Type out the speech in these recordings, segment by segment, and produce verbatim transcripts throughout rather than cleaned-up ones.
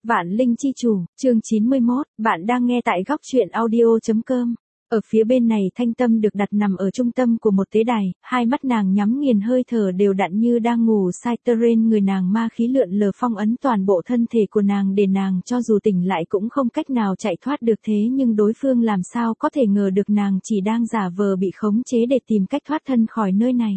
Vạn Linh Chi Chủ, chương chín mươi mốt, bạn đang nghe tại góc truyện audio chấm com. Ở phía bên này Thanh Tâm được đặt nằm ở trung tâm của một tế đài, hai mắt nàng nhắm nghiền hơi thở đều đặn như đang ngủ say, trên người nàng ma khí lượn lờ phong ấn toàn bộ thân thể của nàng để nàng cho dù tỉnh lại cũng không cách nào chạy thoát được, thế nhưng đối phương làm sao có thể ngờ được nàng chỉ đang giả vờ bị khống chế để tìm cách thoát thân khỏi nơi này.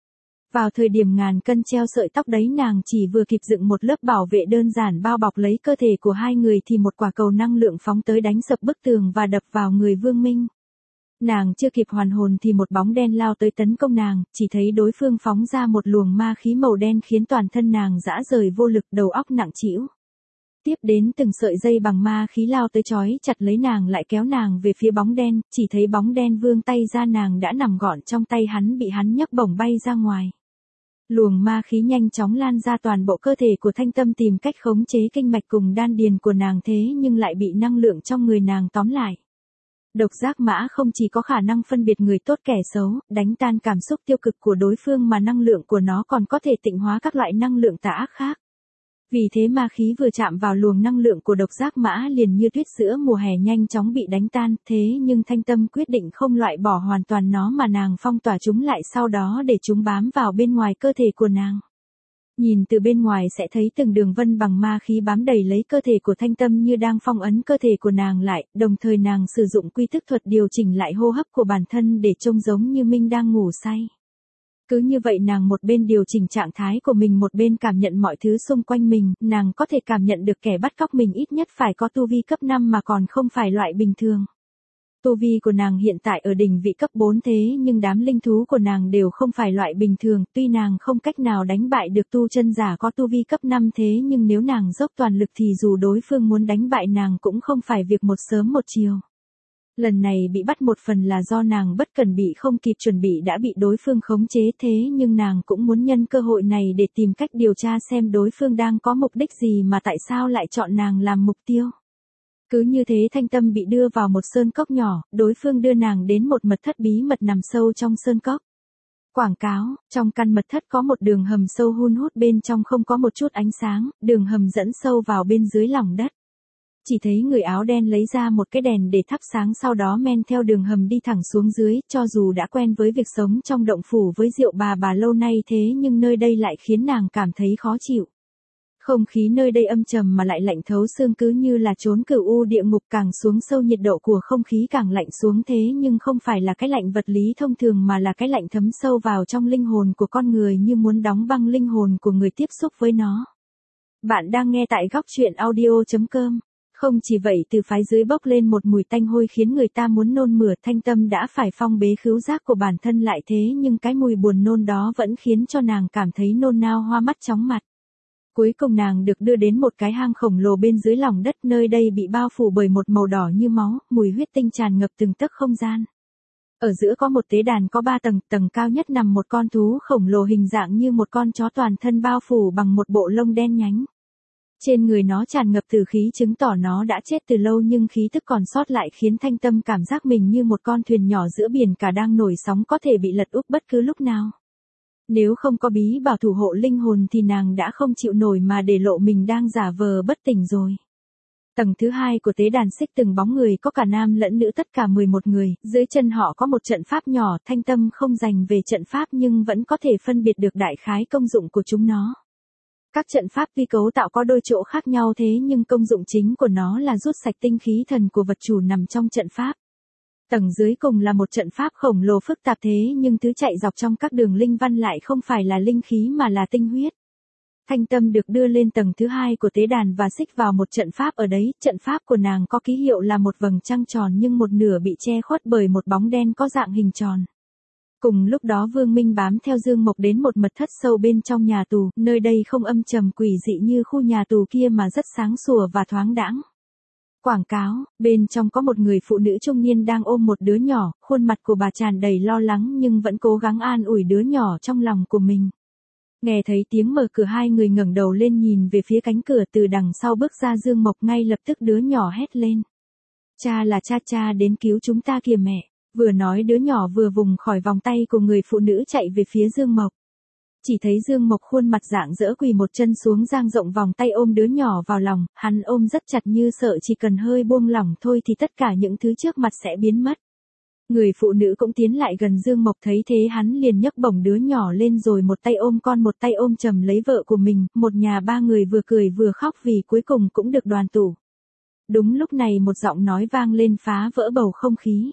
Vào thời điểm ngàn cân treo sợi tóc đấy, nàng chỉ vừa kịp dựng một lớp bảo vệ đơn giản bao bọc lấy cơ thể của hai người thì một quả cầu năng lượng phóng tới đánh sập bức tường và đập vào người Vương Minh. Nàng chưa kịp hoàn hồn thì một bóng đen lao tới tấn công nàng, chỉ thấy đối phương phóng ra một luồng ma khí màu đen khiến toàn thân nàng rã rời vô lực, đầu óc nặng trĩu. Tiếp đến từng sợi dây bằng ma khí lao tới trói chặt lấy nàng, lại kéo nàng về phía bóng đen, chỉ thấy bóng đen vươn tay ra, nàng đã nằm gọn trong tay hắn, bị hắn nhấc bổng bay ra ngoài. Luồng ma khí nhanh chóng lan ra toàn bộ cơ thể của Thanh Tâm, tìm cách khống chế kinh mạch cùng đan điền của nàng, thế nhưng lại bị năng lượng trong người nàng tóm lại. Độc giác mã không chỉ có khả năng phân biệt người tốt kẻ xấu, đánh tan cảm xúc tiêu cực của đối phương, mà năng lượng của nó còn có thể tịnh hóa các loại năng lượng tà ác khác. Vì thế ma khí vừa chạm vào luồng năng lượng của độc giác mã liền như tuyết giữa mùa hè nhanh chóng bị đánh tan, thế nhưng Thanh Tâm quyết định không loại bỏ hoàn toàn nó mà nàng phong tỏa chúng lại, sau đó để chúng bám vào bên ngoài cơ thể của nàng. Nhìn từ bên ngoài sẽ thấy từng đường vân bằng ma khí bám đầy lấy cơ thể của Thanh Tâm như đang phong ấn cơ thể của nàng lại, đồng thời nàng sử dụng quy thức thuật điều chỉnh lại hô hấp của bản thân để trông giống như Minh đang ngủ say. Cứ như vậy nàng một bên điều chỉnh trạng thái của mình, một bên cảm nhận mọi thứ xung quanh mình, nàng có thể cảm nhận được kẻ bắt cóc mình ít nhất phải có tu vi cấp năm mà còn không phải loại bình thường. Tu vi của nàng hiện tại ở đỉnh vị cấp bốn, thế nhưng đám linh thú của nàng đều không phải loại bình thường, tuy nàng không cách nào đánh bại được tu chân giả có tu vi cấp năm, thế nhưng nếu nàng dốc toàn lực thì dù đối phương muốn đánh bại nàng cũng không phải việc một sớm một chiều. Lần này bị bắt một phần là do nàng bất cẩn, bị không kịp chuẩn bị đã bị đối phương khống chế, thế nhưng nàng cũng muốn nhân cơ hội này để tìm cách điều tra xem đối phương đang có mục đích gì mà tại sao lại chọn nàng làm mục tiêu. Cứ như thế Thanh Tâm bị đưa vào một sơn cốc nhỏ, đối phương đưa nàng đến một mật thất bí mật nằm sâu trong sơn cốc. Quảng cáo, trong căn mật thất có một đường hầm sâu hun hút, bên trong không có một chút ánh sáng, đường hầm dẫn sâu vào bên dưới lòng đất. Chỉ thấy người áo đen lấy ra một cái đèn để thắp sáng, sau đó men theo đường hầm đi thẳng xuống dưới, cho dù đã quen với việc sống trong động phủ với Diệu bà bà lâu nay, thế nhưng nơi đây lại khiến nàng cảm thấy khó chịu. Không khí nơi đây âm trầm mà lại lạnh thấu xương, cứ như là trốn cửu u địa ngục, càng xuống sâu nhiệt độ của không khí càng lạnh xuống, thế nhưng không phải là cái lạnh vật lý thông thường mà là cái lạnh thấm sâu vào trong linh hồn của con người, như muốn đóng băng linh hồn của người tiếp xúc với nó. Bạn đang nghe tại góc truyện audio chấm com. Không chỉ vậy, từ phái dưới bốc lên một mùi tanh hôi khiến người ta muốn nôn mửa. Thanh Tâm đã phải phong bế khứu giác của bản thân lại, thế nhưng cái mùi buồn nôn đó vẫn khiến cho nàng cảm thấy nôn nao, hoa mắt chóng mặt. Cuối cùng nàng được đưa đến một cái hang khổng lồ bên dưới lòng đất, nơi đây bị bao phủ bởi một màu đỏ như máu, mùi huyết tinh tràn ngập từng tấc không gian. Ở giữa có một tế đàn có ba tầng, tầng cao nhất nằm một con thú khổng lồ hình dạng như một con chó, toàn thân bao phủ bằng một bộ lông đen nhánh. Trên người nó tràn ngập tử khí, chứng tỏ nó đã chết từ lâu, nhưng khí tức còn sót lại khiến Thanh Tâm cảm giác mình như một con thuyền nhỏ giữa biển cả đang nổi sóng, có thể bị lật úp bất cứ lúc nào. Nếu không có bí bảo thủ hộ linh hồn thì nàng đã không chịu nổi mà để lộ mình đang giả vờ bất tỉnh rồi. Tầng thứ hai của tế đàn xích từng bóng người, có cả nam lẫn nữ, tất cả mười một người, dưới chân họ có một trận pháp nhỏ. Thanh Tâm không dành về trận pháp nhưng vẫn có thể phân biệt được đại khái công dụng của chúng nó. Các trận pháp tuy cấu tạo có đôi chỗ khác nhau, thế nhưng công dụng chính của nó là rút sạch tinh khí thần của vật chủ nằm trong trận pháp. Tầng dưới cùng là một trận pháp khổng lồ phức tạp, thế nhưng thứ chạy dọc trong các đường linh văn lại không phải là linh khí mà là tinh huyết. Thanh Tâm được đưa lên tầng thứ hai của tế đàn và xích vào một trận pháp. Ở đấy, trận pháp của nàng có ký hiệu là một vầng trăng tròn, nhưng một nửa bị che khuất bởi một bóng đen có dạng hình tròn. Cùng lúc đó Vương Minh bám theo Dương Mộc đến một mật thất sâu bên trong nhà tù, nơi đây không âm trầm quỷ dị như khu nhà tù kia mà rất sáng sủa và thoáng đãng. Quảng cáo, bên trong có một người phụ nữ trung niên đang ôm một đứa nhỏ, khuôn mặt của bà tràn đầy lo lắng nhưng vẫn cố gắng an ủi đứa nhỏ trong lòng của mình. Nghe thấy tiếng mở cửa, hai người ngẩng đầu lên nhìn về phía cánh cửa, từ đằng sau bước ra Dương Mộc, ngay lập tức đứa nhỏ hét lên. Cha là cha, cha đến cứu chúng ta kìa mẹ. Vừa nói đứa nhỏ vừa vùng khỏi vòng tay của người phụ nữ chạy về phía Dương Mộc. Chỉ thấy Dương Mộc khuôn mặt rạng rỡ quỳ một chân xuống dang rộng vòng tay ôm đứa nhỏ vào lòng, hắn ôm rất chặt như sợ chỉ cần hơi buông lỏng thôi thì tất cả những thứ trước mặt sẽ biến mất. Người phụ nữ cũng tiến lại gần Dương Mộc, thấy thế hắn liền nhấc bổng đứa nhỏ lên rồi một tay ôm con một tay ôm chầm lấy vợ của mình, một nhà ba người vừa cười vừa khóc vì cuối cùng cũng được đoàn tụ. Đúng lúc này một giọng nói vang lên phá vỡ bầu không khí.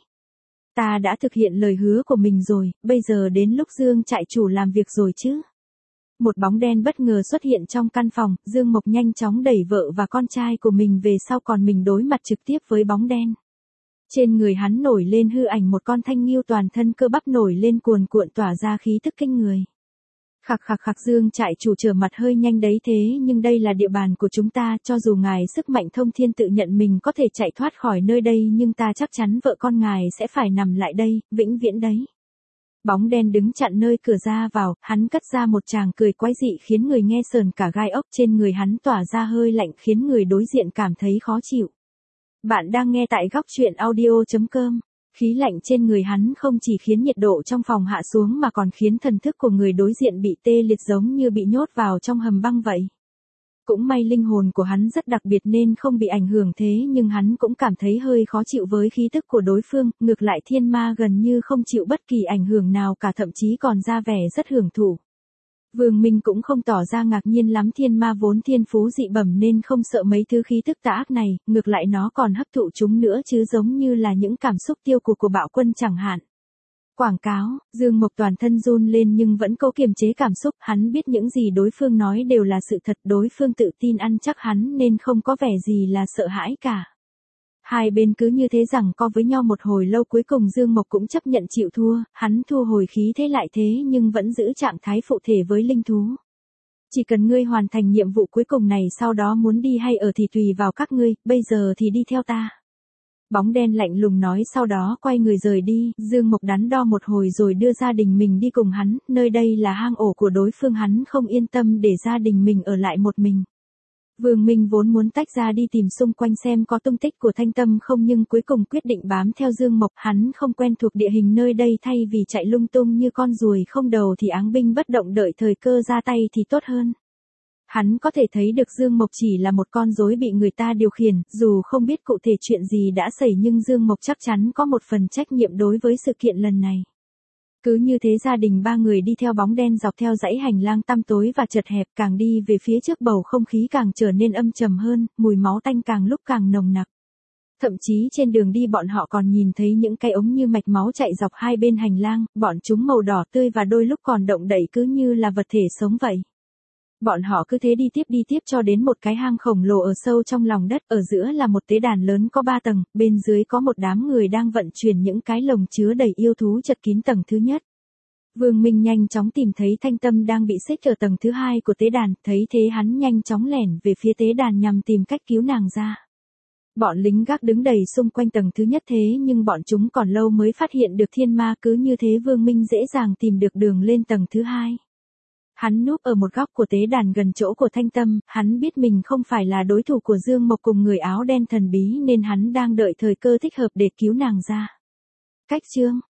Ta đã thực hiện lời hứa của mình rồi, bây giờ đến lúc Dương trại chủ làm việc rồi chứ. Một bóng đen bất ngờ xuất hiện trong căn phòng, Dương Mộc nhanh chóng đẩy vợ và con trai của mình về sau, còn mình đối mặt trực tiếp với bóng đen. Trên người hắn nổi lên hư ảnh một con thanh nghêu toàn thân cơ bắp nổi lên cuồn cuộn tỏa ra khí tức kinh người. Khặc khặc khặc, Dương trại chủ trở mặt hơi nhanh đấy, thế nhưng đây là địa bàn của chúng ta, cho dù ngài sức mạnh thông thiên tự nhận mình có thể chạy thoát khỏi nơi đây nhưng ta chắc chắn vợ con ngài sẽ phải nằm lại đây, vĩnh viễn đấy. Bóng đen đứng chặn nơi cửa ra vào, hắn cất ra một tràng cười quái dị khiến người nghe sờn cả gai ốc, trên người hắn tỏa ra hơi lạnh khiến người đối diện cảm thấy khó chịu. Bạn đang nghe tại góc truyện audio chấm com. Khí lạnh trên người hắn không chỉ khiến nhiệt độ trong phòng hạ xuống mà còn khiến thần thức của người đối diện bị tê liệt giống như bị nhốt vào trong hầm băng vậy. Cũng may linh hồn của hắn rất đặc biệt nên không bị ảnh hưởng, thế nhưng hắn cũng cảm thấy hơi khó chịu với khí tức của đối phương, ngược lại thiên ma gần như không chịu bất kỳ ảnh hưởng nào cả, thậm chí còn ra vẻ rất hưởng thụ. Vương Minh cũng không tỏ ra ngạc nhiên lắm, thiên ma vốn thiên phú dị bẩm nên không sợ mấy thứ khí tức tà ác này, ngược lại nó còn hấp thụ chúng nữa chứ, giống như là những cảm xúc tiêu cực của bạo quân chẳng hạn. Quảng cáo, Dương Mộc toàn thân run lên nhưng vẫn cố kiềm chế cảm xúc, hắn biết những gì đối phương nói đều là sự thật, đối phương tự tin ăn chắc hắn nên không có vẻ gì là sợ hãi cả. Hai bên cứ như thế giằng co với nhau một hồi lâu, cuối cùng Dương Mộc cũng chấp nhận chịu thua, hắn thu hồi khí thế lại thế nhưng vẫn giữ trạng thái phụ thể với linh thú. Chỉ cần ngươi hoàn thành nhiệm vụ cuối cùng này, sau đó muốn đi hay ở thì tùy vào các ngươi, bây giờ thì đi theo ta. Bóng đen lạnh lùng nói, sau đó quay người rời đi. Dương Mộc đắn đo một hồi rồi đưa gia đình mình đi cùng hắn, nơi đây là hang ổ của đối phương, hắn không yên tâm để gia đình mình ở lại một mình. Vương Minh vốn muốn tách ra đi tìm xung quanh xem có tung tích của Thanh Tâm không, nhưng cuối cùng quyết định bám theo Dương Mộc, hắn không quen thuộc địa hình nơi đây, thay vì chạy lung tung như con ruồi không đầu thì áng binh bất động đợi thời cơ ra tay thì tốt hơn. Hắn có thể thấy được Dương Mộc chỉ là một con rối bị người ta điều khiển, dù không biết cụ thể chuyện gì đã xảy nhưng Dương Mộc chắc chắn có một phần trách nhiệm đối với sự kiện lần này. Cứ như thế gia đình ba người đi theo bóng đen dọc theo dãy hành lang tăm tối và chật hẹp, càng đi về phía trước bầu không khí càng trở nên âm trầm hơn, mùi máu tanh càng lúc càng nồng nặc. Thậm chí trên đường đi bọn họ còn nhìn thấy những cái ống như mạch máu chạy dọc hai bên hành lang, bọn chúng màu đỏ tươi và đôi lúc còn động đậy cứ như là vật thể sống vậy. Bọn họ cứ thế đi tiếp đi tiếp cho đến một cái hang khổng lồ ở sâu trong lòng đất, ở giữa là một tế đàn lớn có ba tầng, bên dưới có một đám người đang vận chuyển những cái lồng chứa đầy yêu thú chật kín tầng thứ nhất. Vương Minh nhanh chóng tìm thấy Thanh Tâm đang bị xích ở tầng thứ hai của tế đàn, thấy thế hắn nhanh chóng lẻn về phía tế đàn nhằm tìm cách cứu nàng ra. Bọn lính gác đứng đầy xung quanh tầng thứ nhất thế nhưng bọn chúng còn lâu mới phát hiện được thiên ma, cứ như thế Vương Minh dễ dàng tìm được đường lên tầng thứ hai. Hắn núp ở một góc của tế đàn gần chỗ của Thanh Tâm, hắn biết mình không phải là đối thủ của Dương Mộc cùng người áo đen thần bí nên hắn đang đợi thời cơ thích hợp để cứu nàng ra. Cách chương